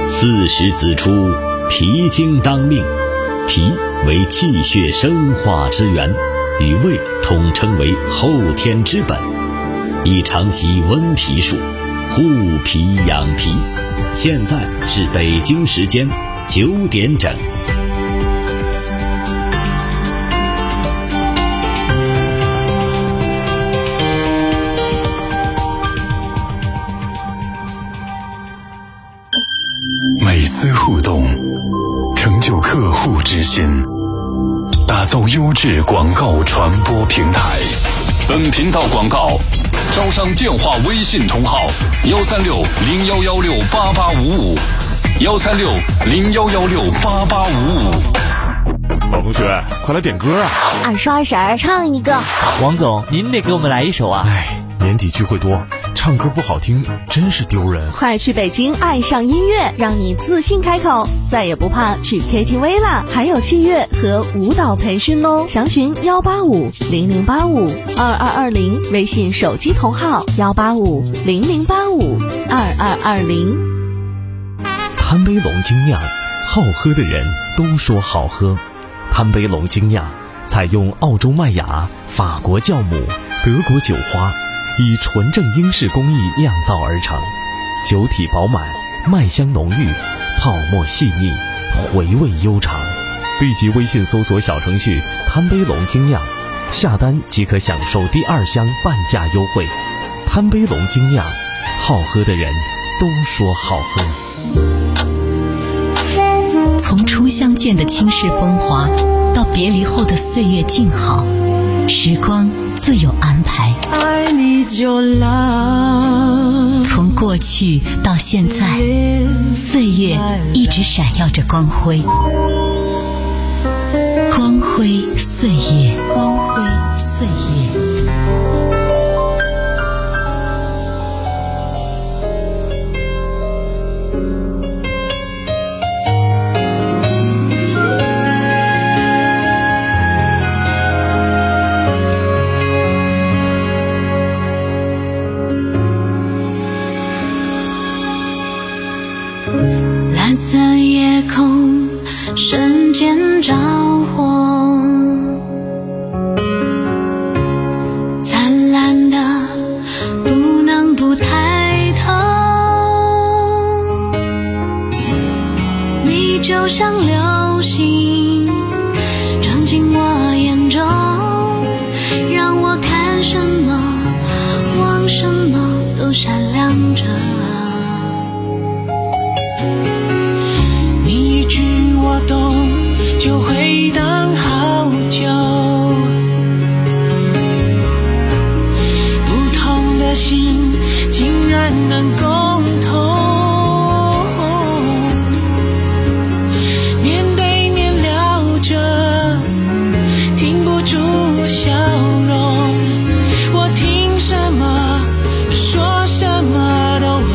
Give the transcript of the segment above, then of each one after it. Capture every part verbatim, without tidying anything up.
四时子出，脾经当令。脾为气血生化之源，与胃统称为后天之本，宜常习温脾术，护脾养脾。现在是北京时间九点整。 每次互动，成就客户之心，打造优质广告传播平台。本频道广告招商电话微信同号：幺三六零幺幺六八八五五，幺三六零幺幺六八八五五。 王同学，快来点歌啊！ 二十二婶儿唱一个。 王总，您得给我们来一首啊！ 哎，年底聚会多，唱歌不好听真是丢人。 快去北京爱上音乐，让你自信开口，再也不怕去 K T V 啦！还有器乐和舞蹈培训哦，详询幺八五零零八五二二二零，微信手机同号幺八五零零八五二二二零。 贪杯龙精酿，好喝的人都说好喝。贪杯龙精酿采用澳洲麦芽、法国酵母、德国酒花，以纯正英式工艺酿造而成，酒体饱满，麦香浓郁，泡沫细腻，回味悠长。立即微信搜索小程序贪杯龙精酿，下单即可享受第二箱半价优惠。贪杯龙精酿，好喝的人都说好喝。 从初相见的倾世风华，到别离后的岁月静好，时光自有安排。从过去到现在，岁月一直闪耀着光辉，光辉岁月，光辉岁月。 蓝色夜空瞬间着火，灿烂的不能不抬头，你就像流星装进我眼中，让我看什么望什么都闪亮着。懂就回荡好久，不同的心竟然能共同面对面聊着，停不住笑容，我听什么说什么都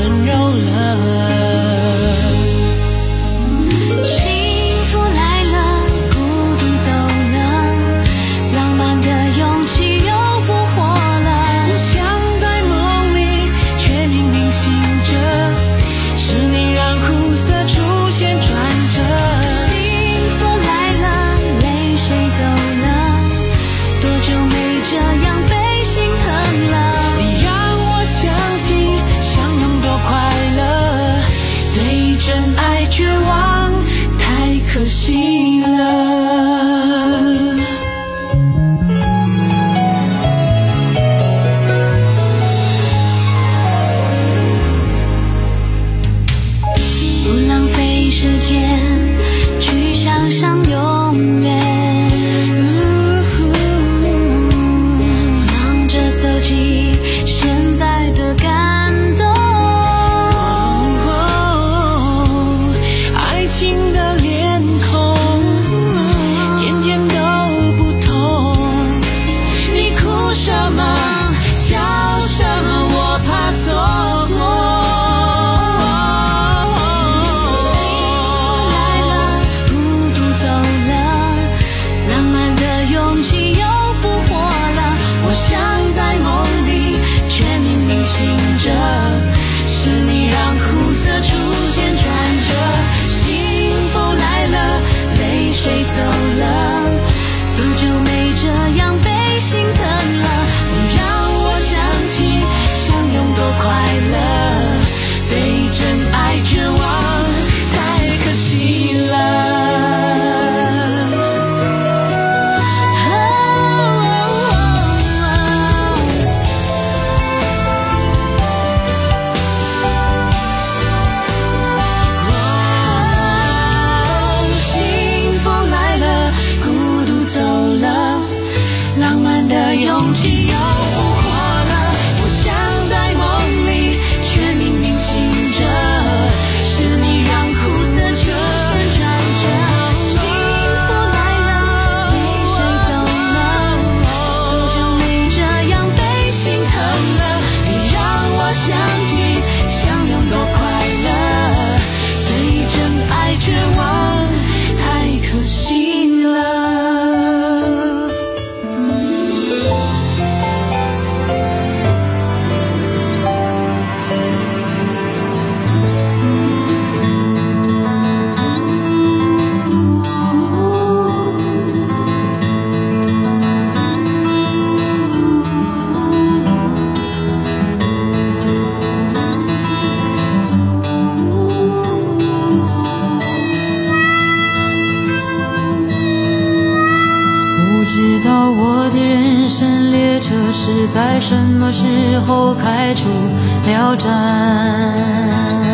列车是在什么时候开出了站？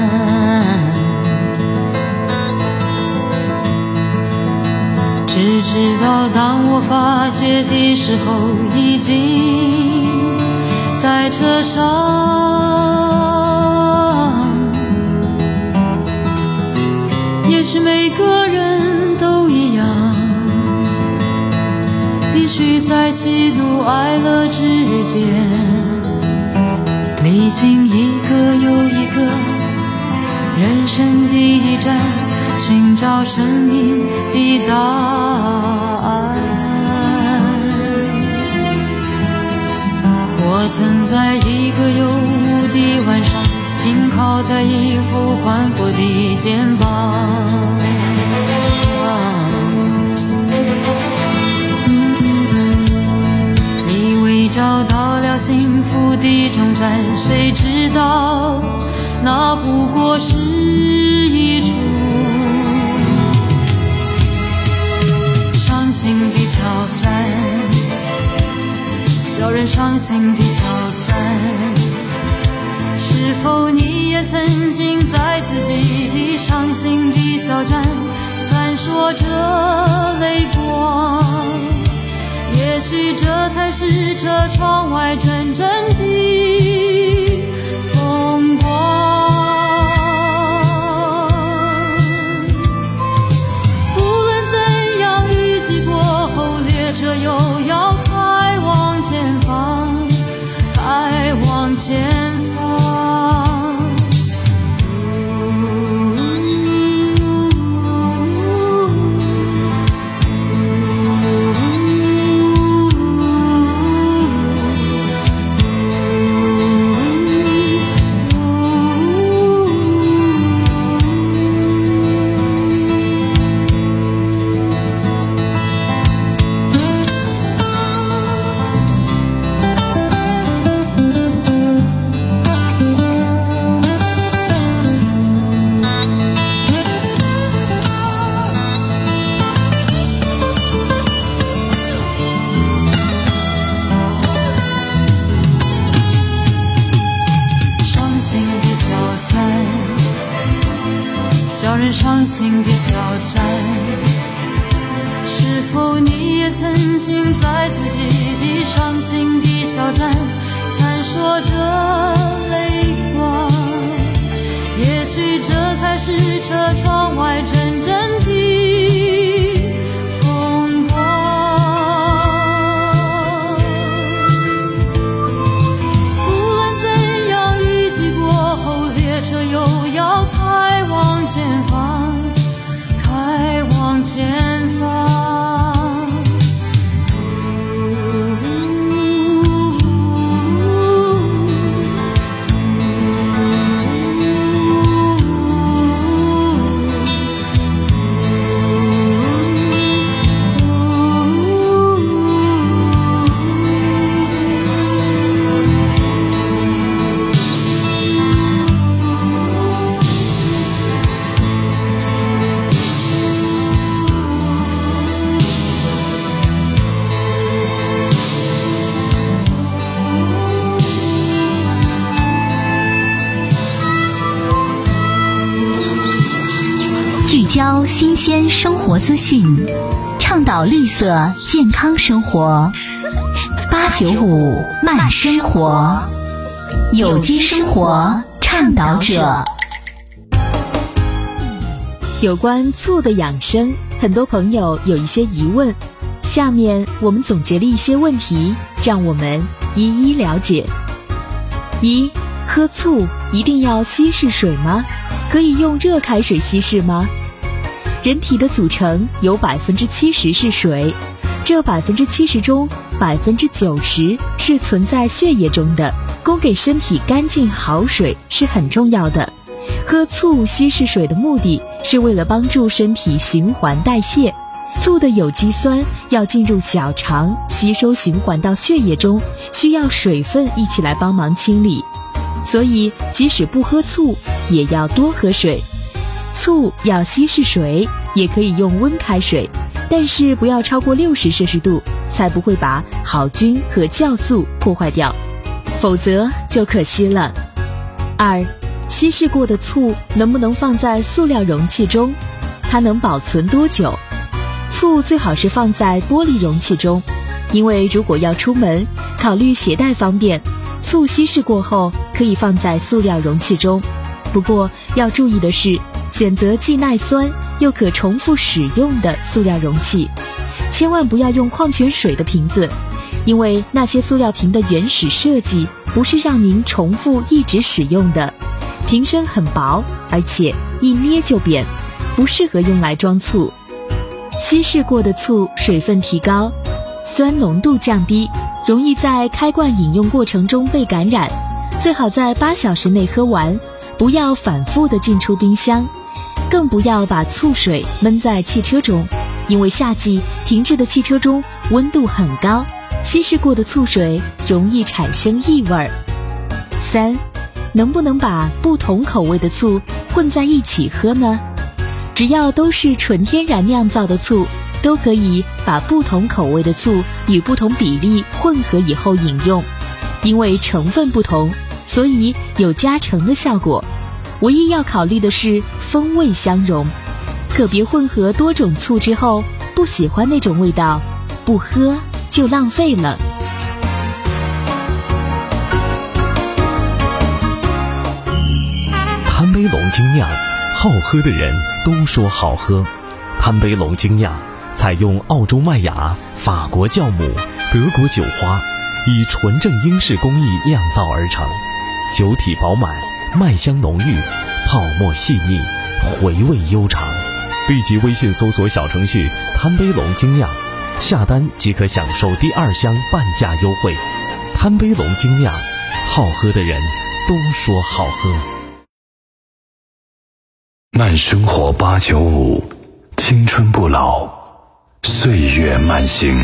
只知道当我发觉的时候，已经在车上。也许每个人都一样，必须在喜怒哀乐之间，历经一个又一个人生的驿站，寻找生命的答案。我曾在一个有雾的晚上，停靠在一副宽阔的肩膀，以为找到了幸福的终站，谁知道那不过是一处伤心的小站，叫人伤心的小站。是否你也曾经在自己的伤心的小站闪烁着泪光？也许这才是车窗外真正的风光。不论怎样，雨季过后，列车又要开往前方，开往前方。伤心的小站，是否你也曾经在自己的伤心的小站闪烁着泪光？也许这才是车窗外真正的风光。不论怎样，雨季过后，列车又要开往前方，开往前方。 聚焦新鲜生活资讯，倡导绿色健康生活。八九五慢生活，有机生活倡导者。 有关醋的养生，很多朋友有一些疑问，下面我们总结了一些问题，让我们一一了解。一、喝醋一定要稀释水吗？可以用热开水稀释吗？人体的组成有百分之七十是水，这百分之七十中百分之九十是存在血液中的，供给身体干净好水是很重要的。喝醋稀释水的目的是为了帮助身体循环代谢，醋的有机酸要进入小肠吸收循环到血液中，需要水分一起来帮忙清理，所以即使不喝醋也要多喝水。醋要稀释水，也可以用温开水， 但是不要超过六十摄氏度，才不会把好菌和酵素破坏掉，否则就可惜了。二、稀释过的醋能不能放在塑料容器中？它能保存多久？醋最好是放在玻璃容器中，因为如果要出门，考虑携带方便，醋稀释过后可以放在塑料容器中。不过要注意的是，选择既耐酸又可重复使用的塑料容器，千万不要用矿泉水的瓶子，因为那些塑料瓶的原始设计不是让您重复一直使用的，瓶身很薄，而且一捏就扁，不适合用来装醋。稀释过的醋水分提高，酸浓度降低，容易在开罐饮用过程中被感染，最好在八小时内喝完，不要反复的进出冰箱，更不要把醋水闷在汽车中，因为夏季停滞的汽车中温度很高，稀释过的醋水容易产生异味。三、能不能把不同口味的醋混在一起喝呢？只要都是纯天然酿造的醋，都可以把不同口味的醋与不同比例混合以后饮用，因为成分不同，所以有加成的效果。唯一要考虑的是风味相融，可别混合多种醋之后不喜欢那种味道，不喝就浪费了。 贪杯龙精酿，好喝的人都说好喝。贪杯龙精酿采用澳洲麦芽、法国酵母、德国酒花，以纯正英式工艺酿造而成，酒体饱满，麦香浓郁，泡沫细腻，回味悠长。立即微信搜索小程序贪杯龙精酿，下单即可享受第二箱半价优惠。贪杯龙精酿，好喝的人都说好喝。 慢生活八九五，青春不老，岁月慢行。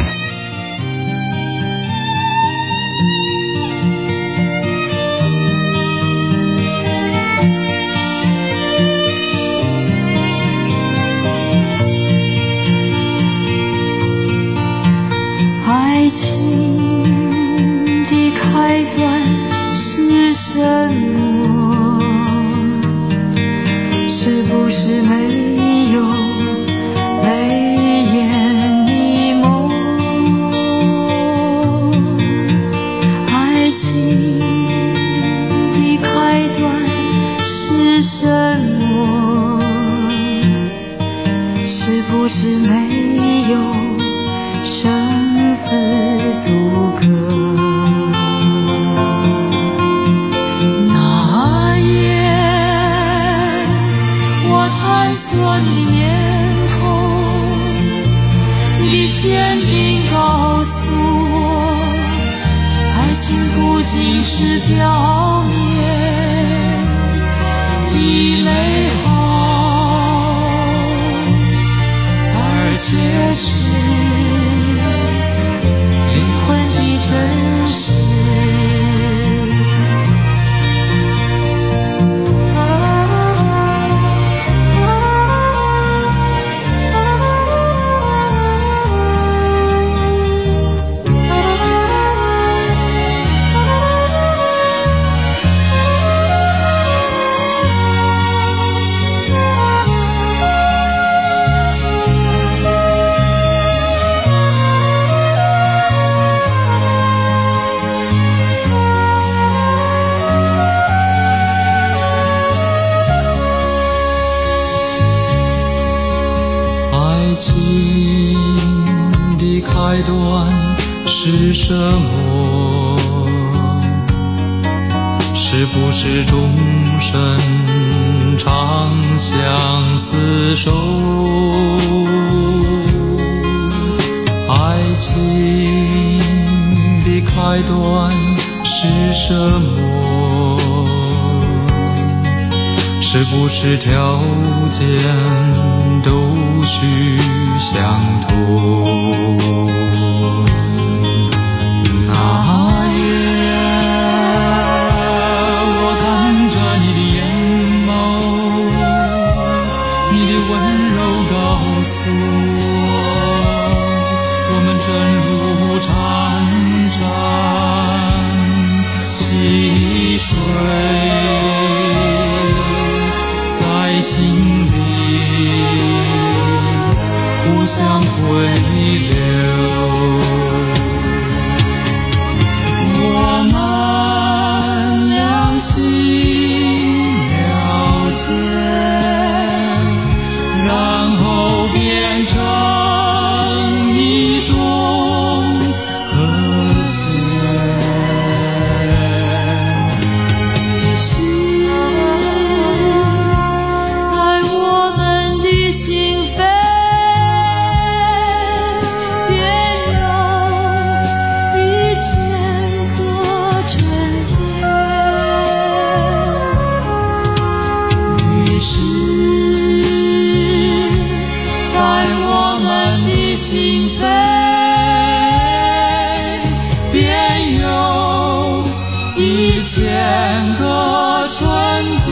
爱情的开端是什么？是不是没有泪眼迷蒙？爱情的开端是什么？是不是没有生死阻隔？那夜我探索你的面孔，你的坚定告诉我，爱情不仅是表面的美好，而且是真实。爱情的开端是什么？是不是终身长相厮守？爱情的开端是什么？是不是条件都需相同？那夜我看着你的眼眸，你的温柔告诉我， 真如潺潺溪水，在心里互相回流。我们两心了解，然后变成一种和谐。于是在我们的心扉便有一千个春天。于是在我们的心扉便有一千个春天。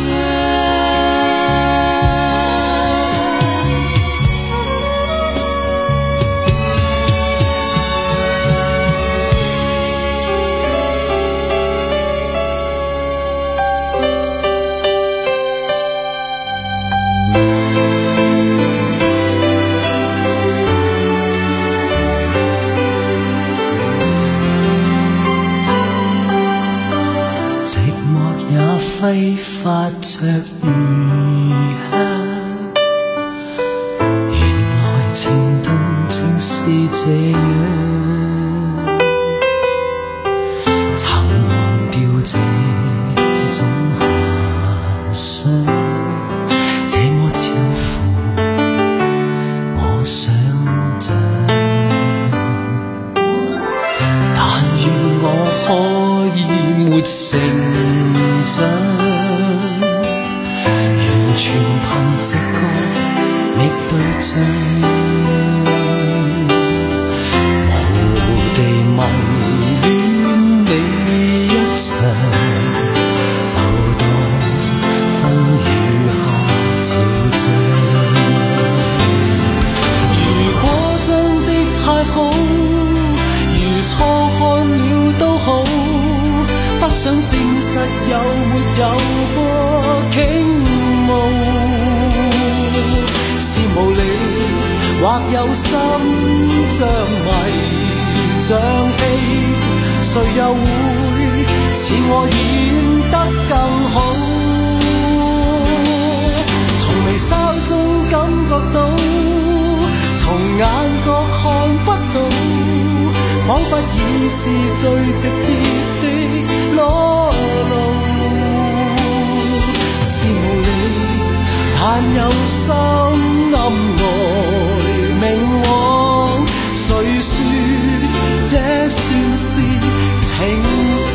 揮發着餘香，原來情動正是這樣，曾忘掉這種遐想，這麼超乎我想像。但願我可以沒成長，完全憑直覺覓對象，無地迷戀你一場，就當風雨下潮漲。如果真的太好，如錯看了都好，不想證實有沒有過傾慕，是無理或有心像迷像戲，誰又會似我演得更好？從微笑中感覺到，從眼角看不到，彷彿已是最直接的裸露，是無理，但有心暗來明往，誰說這算是情愫？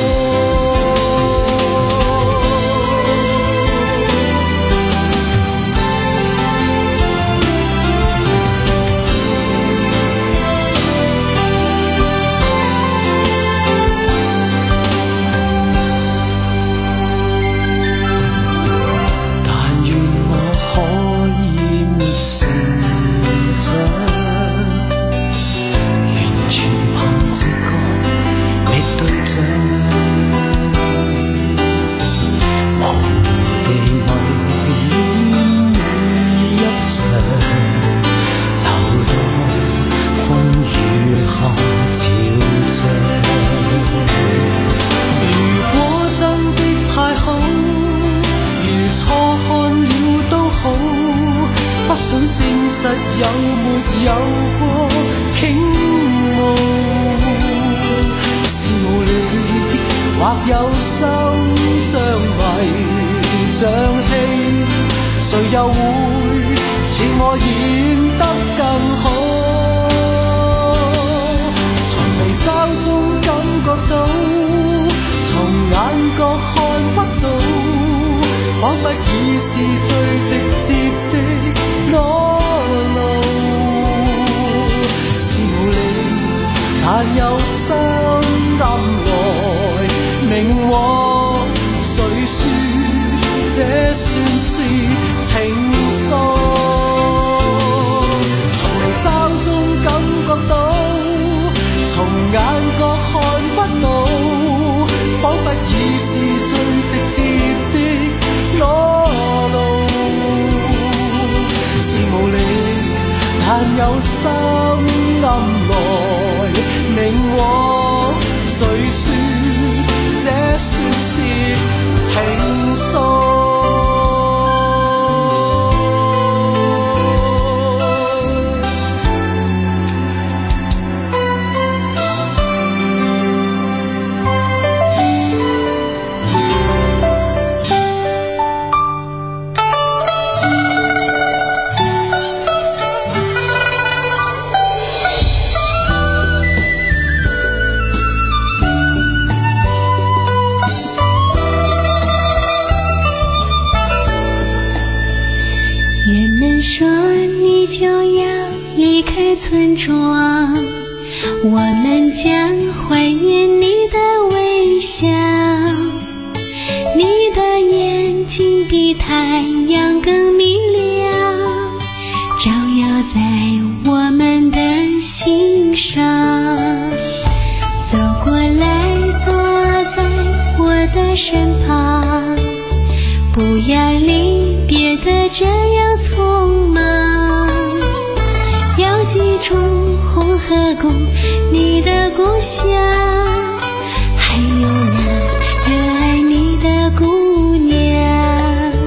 想證實有沒有過傾慕，是無理或有心像迷像戲，誰又會似我演得更好？從微笑中感覺到，從眼角看不到，彷彿已是最直接的裸露，是無理，但有心暗來明往，誰說這算是情愫？從微笑心暗來明往，誰說這算是情愫？ 村庄，我们将怀念你的微笑，你的眼睛比太阳更明亮，照耀在我们的心上。走过来，坐在我的身旁，不要离别的这样匆忙，要记住红河谷，你的故乡，还有那热爱你的姑娘。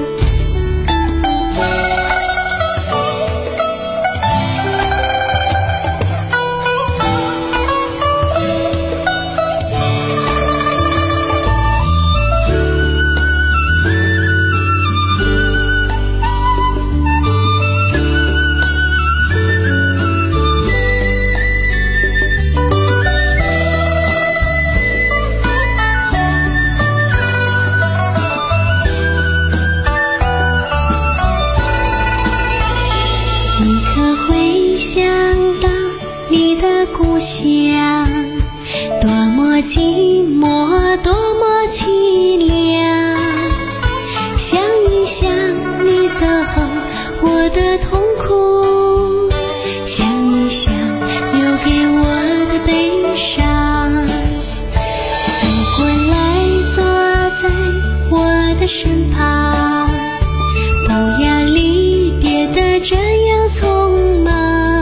故乡多么寂寞，多么凄凉，想一想你走后我的痛苦，想一想留给我的悲伤。走过来，坐在我的身旁，不要离别的这样匆忙，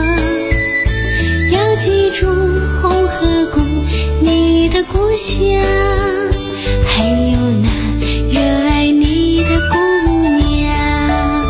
记住红河谷，你的故乡，还有那热爱你的姑娘。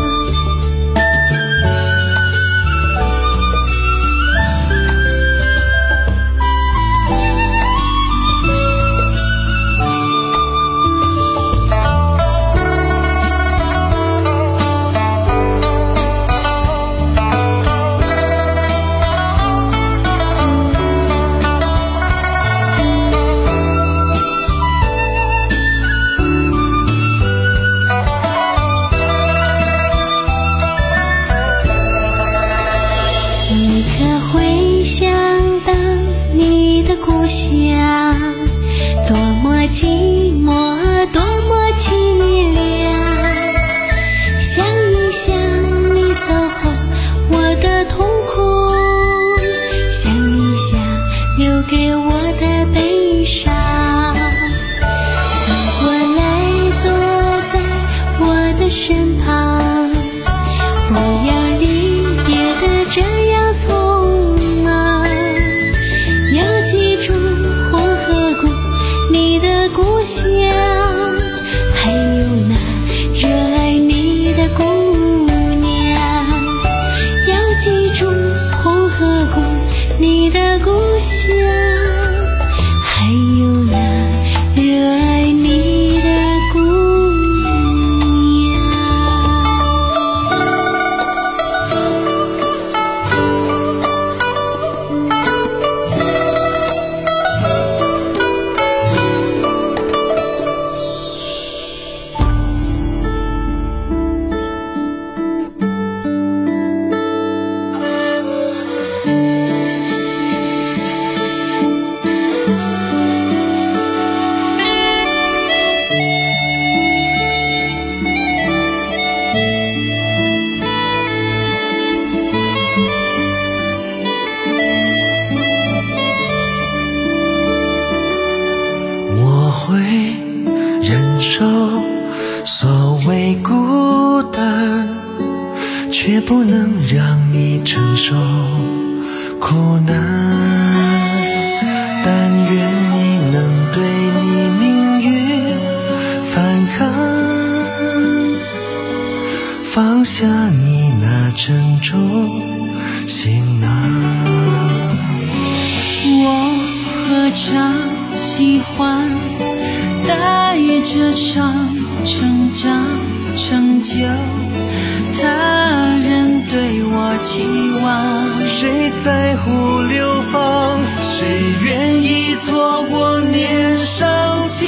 故乡多么寂寞，多么凄凉，想一想你走后我的痛苦，想一想留给我的悲伤。走过来，坐在我的身旁，不要离别的这样匆忙，要记住红河谷，你的故乡，还有那热爱你的姑娘。要记住红河谷，你的故乡，还有那热爱你的姑娘。 却不能让你承受苦难。但愿你能对你命运反抗，放下你那沉重行囊。 我何尝喜欢带着伤成长成就他人对我期望？ 谁在乎流放？谁愿意错过年少轻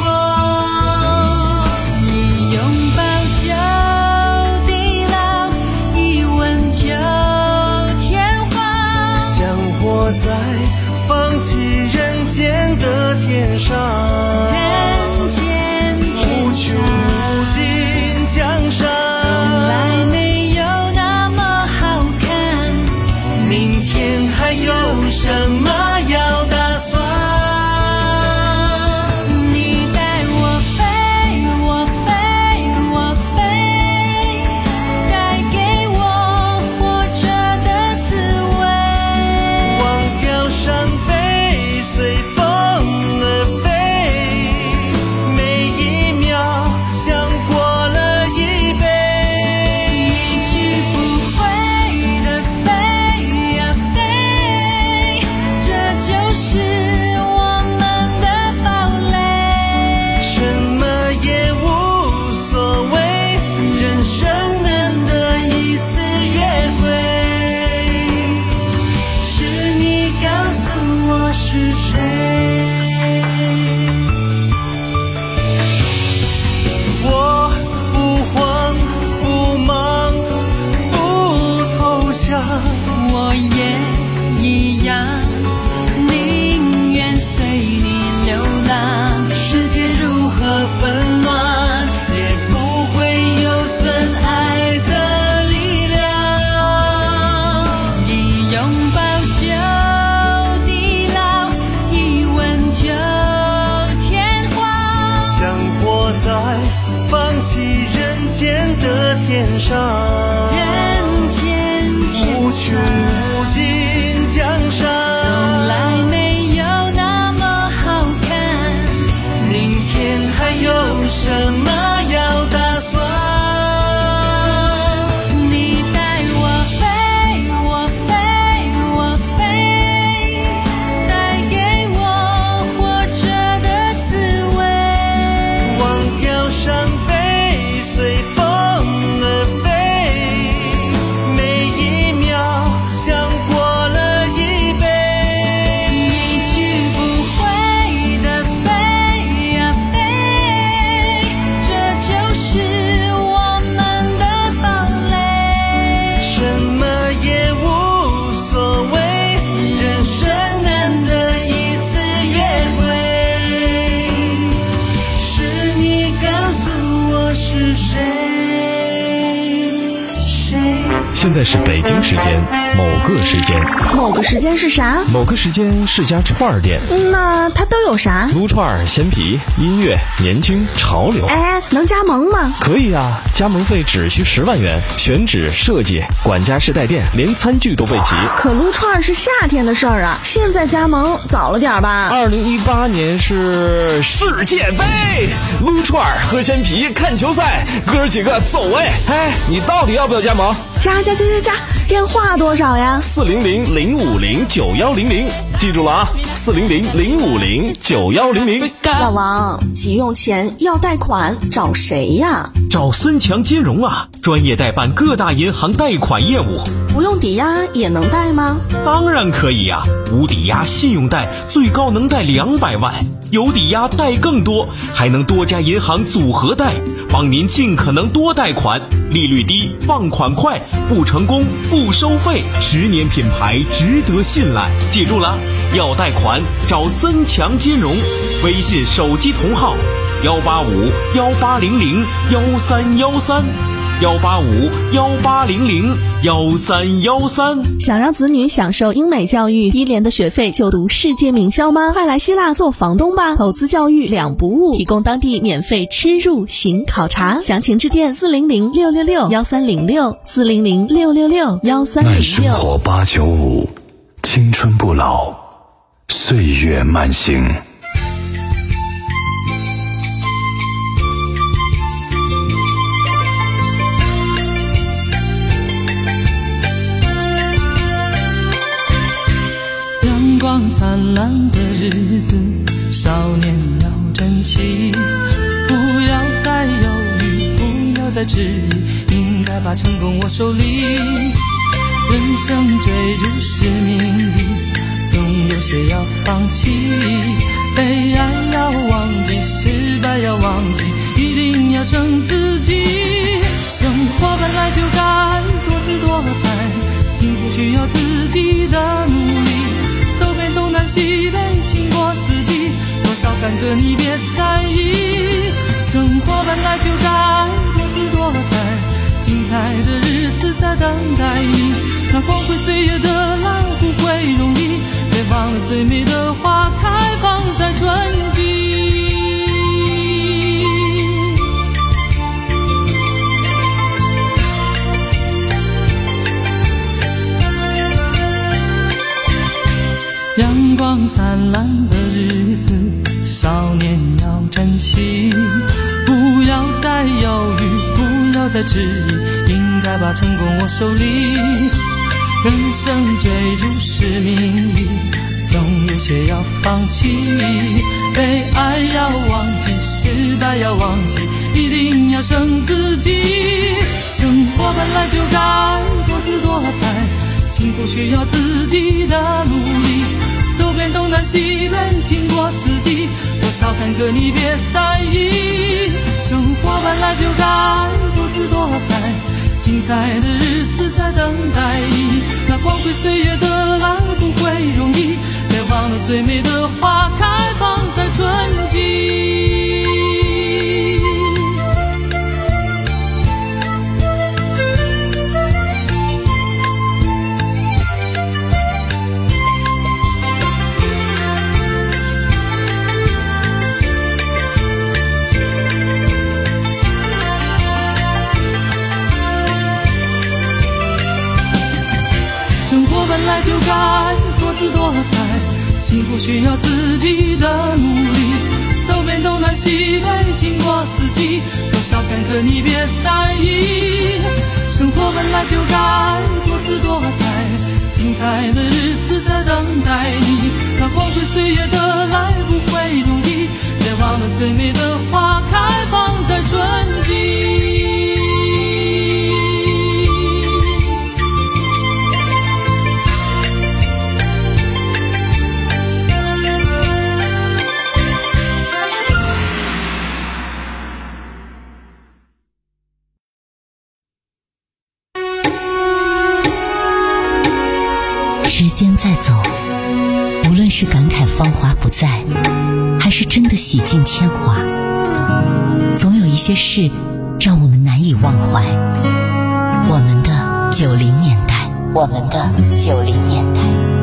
狂？ 一拥抱就地老，一吻就天荒。 想活在放弃人间的天上， 人间天上， 无尽江山， 从来没有那么好看。 明天还有什么要打算？ 你带我飞，我飞，我飞，带给我活着的滋味。 忘掉伤悲，随风而飞，每一秒像过了一辈， 一去不回的飞呀飞，这就是我们的堡垒。 什么也无所谓，人生难得一次约会，是你告诉我是谁。我不慌不忙不投降， 我也一样，宁愿随你流浪。 世界如何纷乱，也不会有损爱的力量。 一拥抱就地老，一吻就天荒。 想活在放弃人间的天上， 人间无穷天上， 无尽江山， 从来没有那么好看。 明天还有什么要打算？ 你带我飞，我飞，我飞，带给我活着的滋味。 忘掉伤悲，随风而飞，每一秒像过了一辈， 一去不回的飞呀飞，这就是我们的堡垒。 什么也无所谓，人生难得一次约会，是你告诉我是谁。谁现在是北京时间某个时间， 某个时间是啥？ 某个时间是家串儿店， 那它都有啥？ 撸串儿、鲜皮、音乐、年轻、潮流。 哎，能加盟吗？ 可以啊，加盟费只需十万元，选址、设计、管家式带电，连餐具都备齐。 可撸串儿是夏天的事儿啊，现在加盟早了点吧？ 二零一八年是世界杯，撸串儿、喝鲜皮、看球赛，哥儿几个走哎！哎，你到底要不要加盟？ 加加加加加，电话多少呀？ 四零零零五零九幺零零，记住了啊，四零零零五零九幺零零。 老王，急用钱要贷款，找谁呀？ 找森强金融啊，专业代办各大银行贷款业务。 不用抵押也能贷吗？ 当然可以呀、啊，无抵押信用贷最高能贷两百万，有抵押贷更多，还能多家银行组合贷，帮您尽可能多贷款，利率低，放款快，不成功不收费，十年品牌，值得信赖。记住了，要贷款找森强金融，微信手机同号幺八五幺八零零幺三幺三。 幺八五幺八零零幺三幺三。 想让子女享受英美教育，低廉的学费就读世界名校吗？快来希腊做房东吧，投资教育两不误，提供当地免费吃住行考察，详情致电四零零六六六幺三零六四零零六六六幺三零六。 慢生活八九五，青春不老，岁月慢行。 阳光灿烂的日子，少年要珍惜，不要再犹豫，不要再迟疑，应该把成功握手里。人生追逐是命里，总有些要放弃，被爱要忘记，失败要忘记，一定要胜自己。生活本来就该多姿多彩，幸福需要自己的努力，走遍东南西北，经过四季，多少坎坷你别在意。生活本来就该多姿多彩，精彩的日子在等待你，那光辉岁月的来不会容易，别忘了最美的花开放在春季。阳光灿烂的日子，少年要珍惜，不要再犹豫，不要再迟疑，应该把成功握手里。人生追逐是命里，总有些要放弃，被爱要忘记，失败要忘记，一定要胜自己。生活本来就该多姿多彩，幸福需要自己的努力，走遍东南西北，经过四季，多少坎坷你别在意。生活本来就该多姿多彩，精彩的日子在等待你，那光辉岁月的来不会容易，别忘了最美的花开放在春季。生活本来就该多姿多彩，幸福需要自己的努力，走遍东南西北，经过四季，多少坎坷你别在意。生活本来就该多姿多彩，精彩的日子在等待你，那光辉岁月的来不会容易，别忘了最美的花开放在春季。 时间在走，无论是感慨芳华不再，还是真的洗尽铅华，总有一些事让我们难以忘怀。我们的九零年代，我们的九零年代。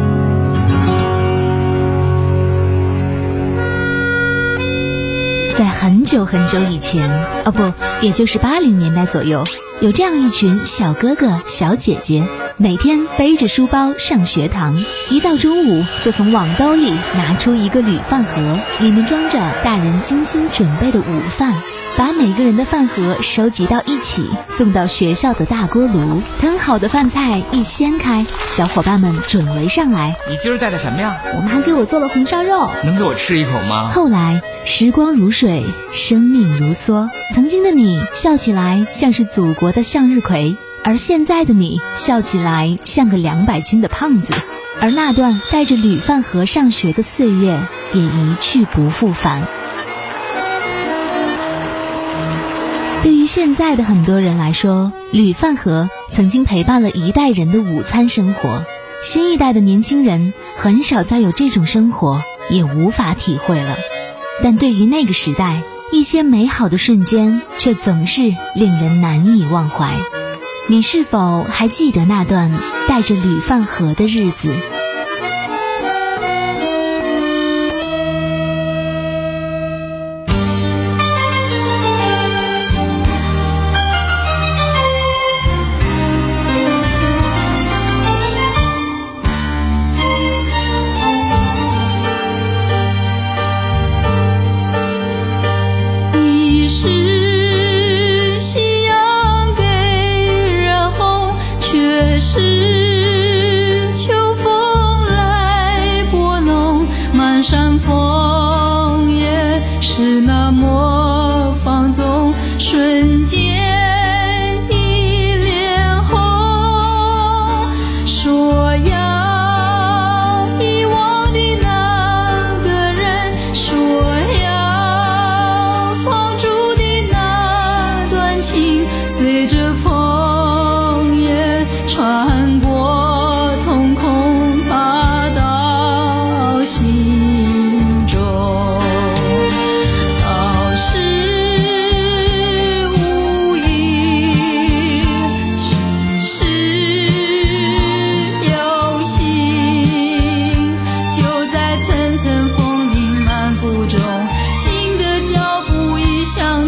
在很久很久以前，哦不，也就是八零年代左右，有这样一群小哥哥小姐姐，每天背着书包上学堂，一到中午就从网兜里拿出一个铝饭盒，里面装着大人精心准备的午饭，把每个人的饭盒收集到一起，送到学校的大锅炉。腾好的饭菜一掀开，小伙伴们准围上来。 你今儿带的什么呀？ 我妈给我做了红烧肉， 能给我吃一口吗？ 后来时光如水，生命如梭，曾经的你笑起来像是祖国的向日葵，而现在的你笑起来像个两百斤的胖子，而那段带着铝饭盒上学的岁月也一去不复返。对于现在的很多人来说，铝饭盒曾经陪伴了一代人的午餐生活，新一代的年轻人很少再有这种生活，也无法体会了。但对于那个时代， 一些美好的瞬间却总是令人难以忘怀。你是否还记得那段带着铝饭盒的日子？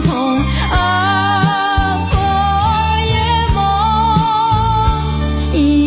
一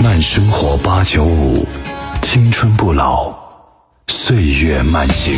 慢生活八九五，青春不老，岁月慢行。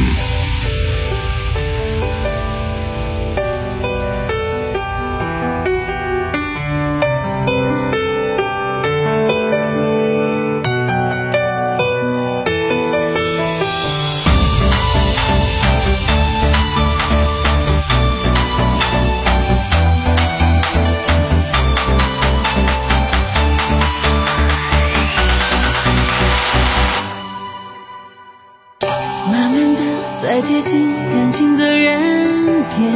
在接近感情的人边，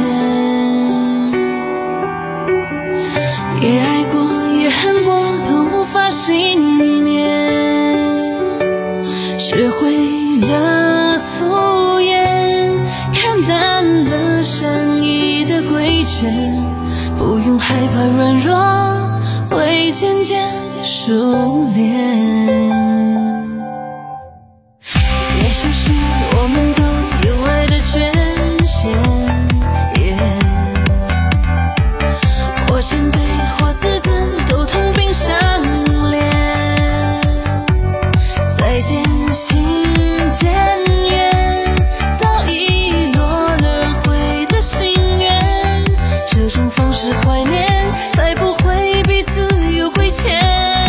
也爱过也恨过都无法幸免，学会了敷衍，看淡了善意的规劝，不用害怕软弱会渐渐熟练。也许是我们都有爱的缺陷， yeah、或谦卑或自尊都同病相怜，再渐行渐远，早已落了灰的心愿，这种方式怀念才不会彼此有亏欠。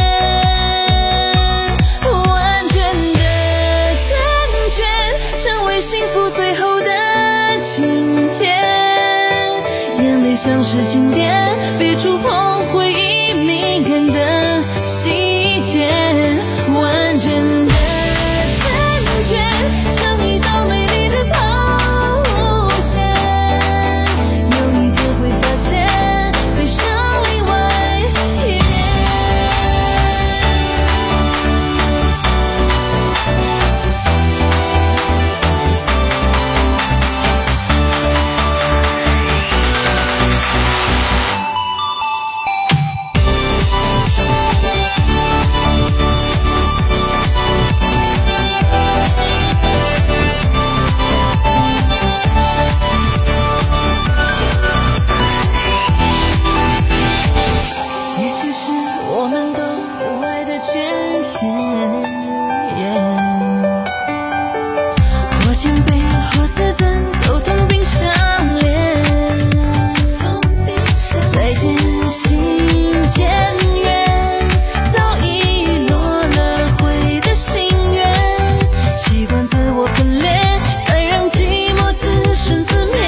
幸福最后的情节，眼泪像是经典，别触碰回忆敏感的细节，完整的残缺，像一道美丽的抛线，有一天会发现悲伤里外一面。我们都有爱的缺陷， yeah、或谦卑或自尊都同病相怜，再渐行渐远，早已落了灰的心愿，习惯自我分裂，才让寂寞自生自灭。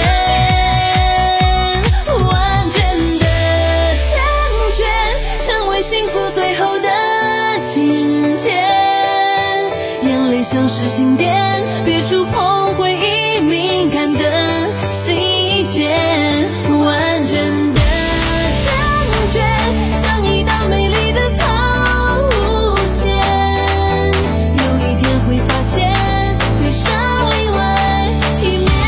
幸福最后的情节，眼泪像是经典，别触碰回忆敏感的细节，完整的残缺，像一道美丽的抛线，有一天会发现悲伤里外一面。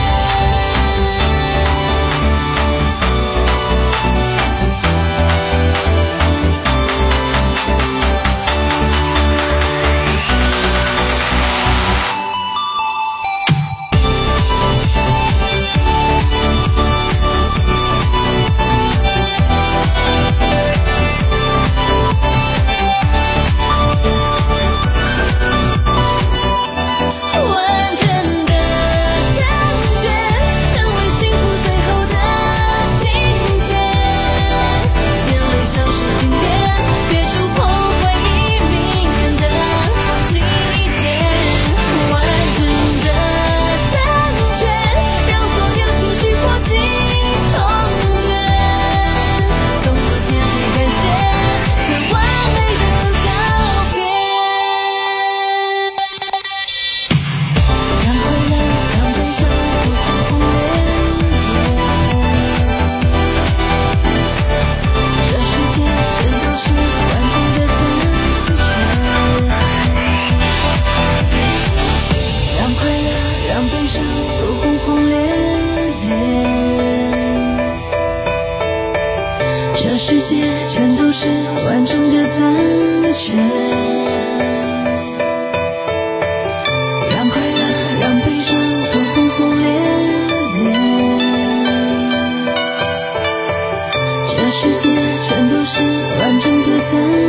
这世界全都是完整的残缺，让快乐让悲伤都轰轰烈烈，这世界全都是完整的残缺。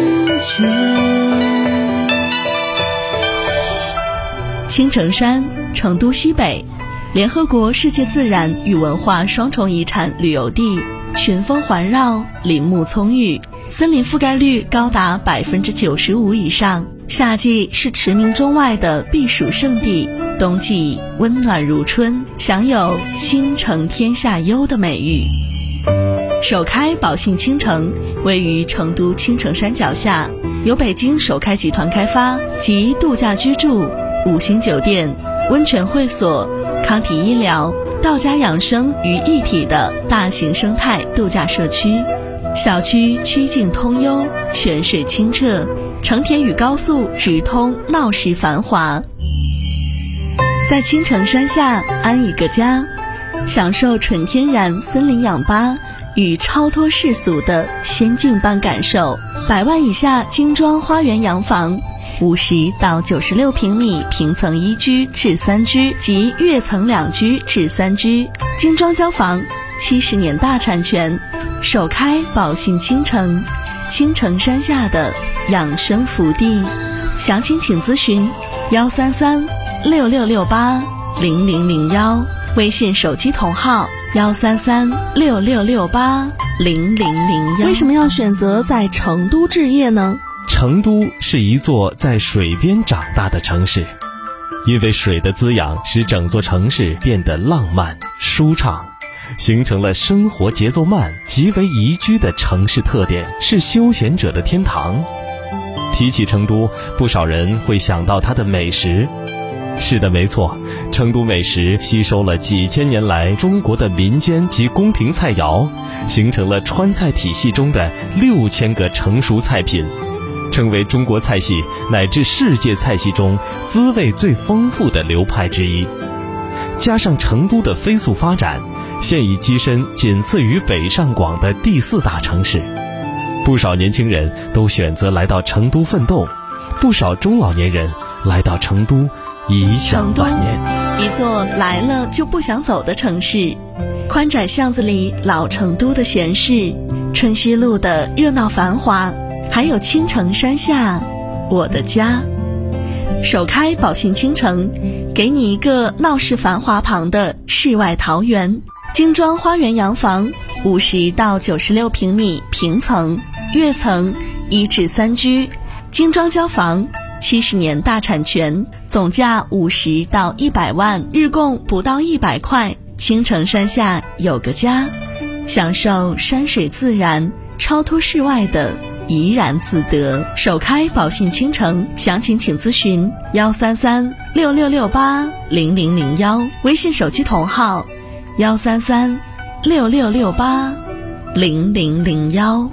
青城山，成都西北，联合国世界自然与文化双重遗产旅游地，群峰环绕，林木葱郁，森林覆盖率高达百分之九十五以上。夏季是驰名中外的避暑胜地，冬季温暖如春，享有青城天下优的美誉。首开宝信青城位于成都青城山脚下，由北京首开集团开发，集度假居住、五星酒店、温泉会所、康体医疗、道家养生于一体的大型生态度假社区。小区曲径通幽，泉水清澈，成田与高速直通，闹市繁华。在青城山下安一个家，享受纯天然森林氧吧与超脱世俗的仙境般感受。百万以下精装花园洋房，五十到九十六平米平层一居至三居及跃层两居至三居，精装交房，七十年大产权。首开宝信青城，青城山下的养生福地。详情请咨询幺三三六六六八零零零幺，微信手机同号幺三三六六六八零零零幺。为什么要选择在成都置业呢？ 成都是一座在水边长大的城市，因为水的滋养使整座城市变得浪漫舒畅，形成了生活节奏慢、极为宜居的城市特点，是休闲者的天堂。提起成都，不少人会想到它的美食。是的，没错，成都美食吸收了几千年来中国的民间及宫廷菜肴，形成了川菜体系中的六千个成熟菜品，成为中国菜系乃至世界菜系中滋味最丰富的流派之一。加上成都的飞速发展，现已跻身仅次于北上广的第四大城市。不少年轻人都选择来到成都奋斗，不少中老年人来到成都颐享晚年。 一座来了就不想走的城市，宽窄巷子里老成都的闲适，春熙路的热闹繁华，还有青城山下我的家。首开宝信青城，给你一个闹市繁华旁的世外桃源。精装花园洋房，五十到九十六平米平层、跃层一至三居，精装交房，七十年大产权，总价五十到一百万，日供不到一百块。青城山下有个家，享受山水自然，超脱世外的怡然自得。首开宝信青城，详情请咨询幺三三六六六八零零零幺，微信手机同号幺三三六六六八零零零幺。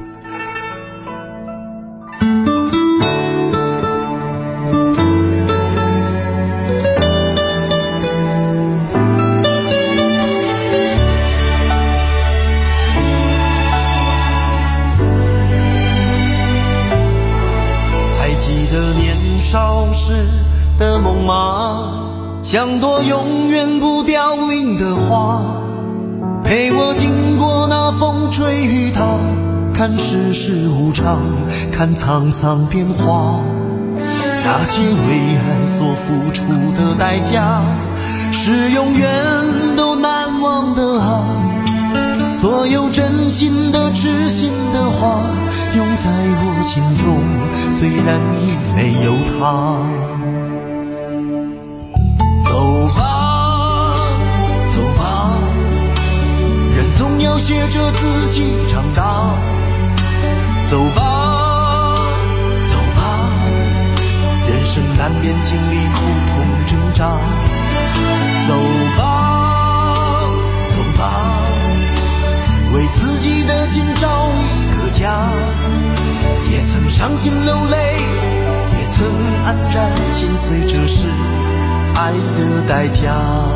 还记得年少时的梦吗？像朵永远不凋零的花，陪我经过那风吹雨打，看世事无常，看沧桑变化。那些为爱所付出的代价，是永远都难忘的啊！所有真心的痴心的话，永在我心中，虽然已没有他。走吧，走吧，人总要学着自己长大。走吧，走吧，人生难免经历苦痛挣扎。走吧，走吧，为自己的心找一个家。也曾伤心流泪，也曾黯然心碎，这是爱的代价。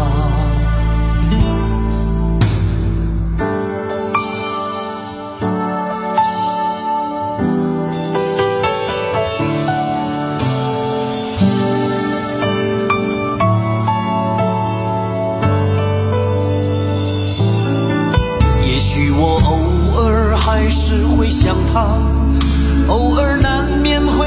也许我偶尔还是会想他，偶尔难免会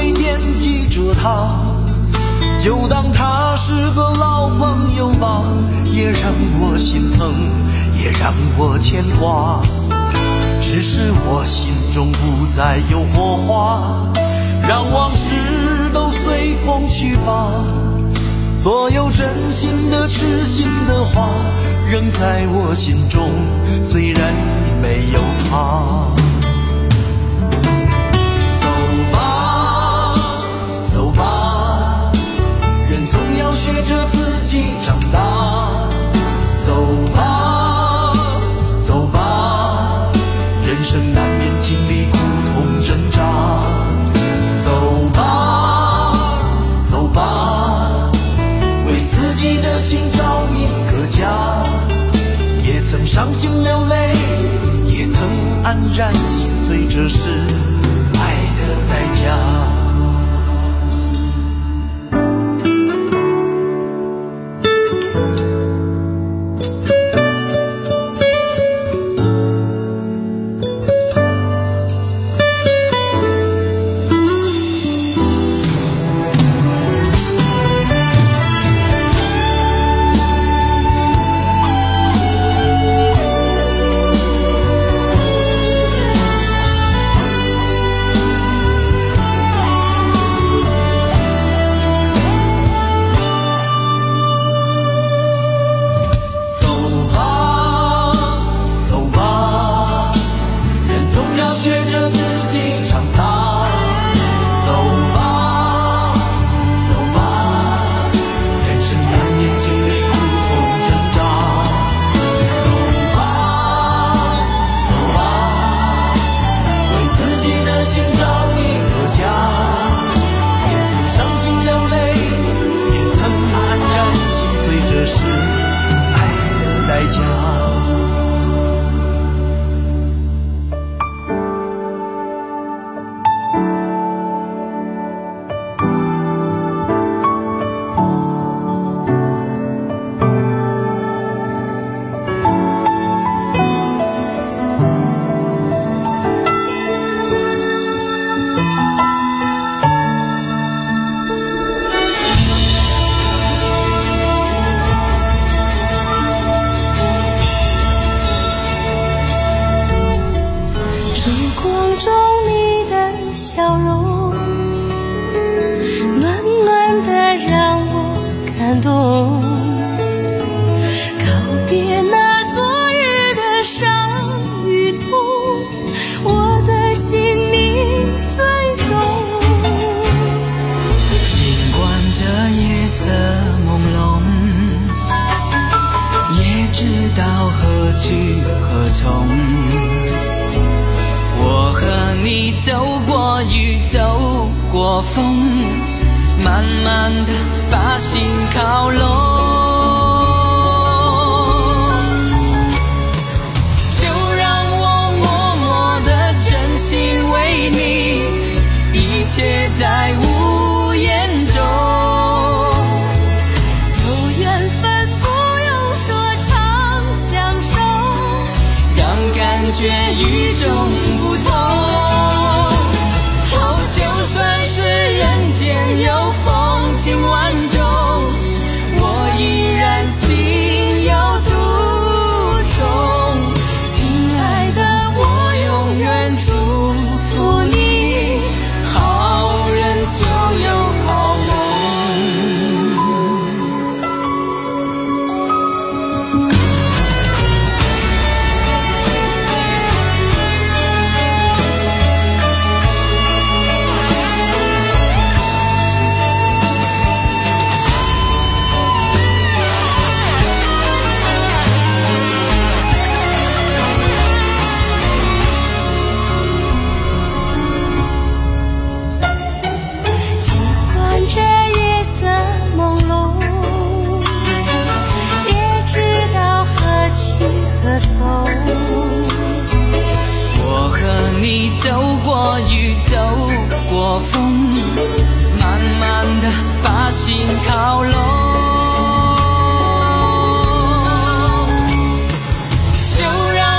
个他，就当他是个老朋友吧，也让我心疼，也让我牵挂。只是我心中不再有火花，让往事都随风去吧。所有真心的痴心的话，仍在我心中，虽然已没有他。走吧，走吧，人总要学着自己长大。走吧，走吧，人生难免经历苦痛挣扎。走吧，走吧，为自己的心找一个家。也曾伤心流泪，也曾黯然心碎，这是爱的代价。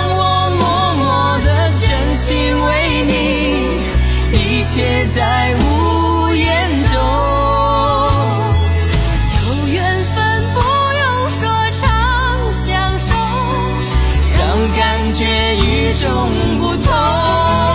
在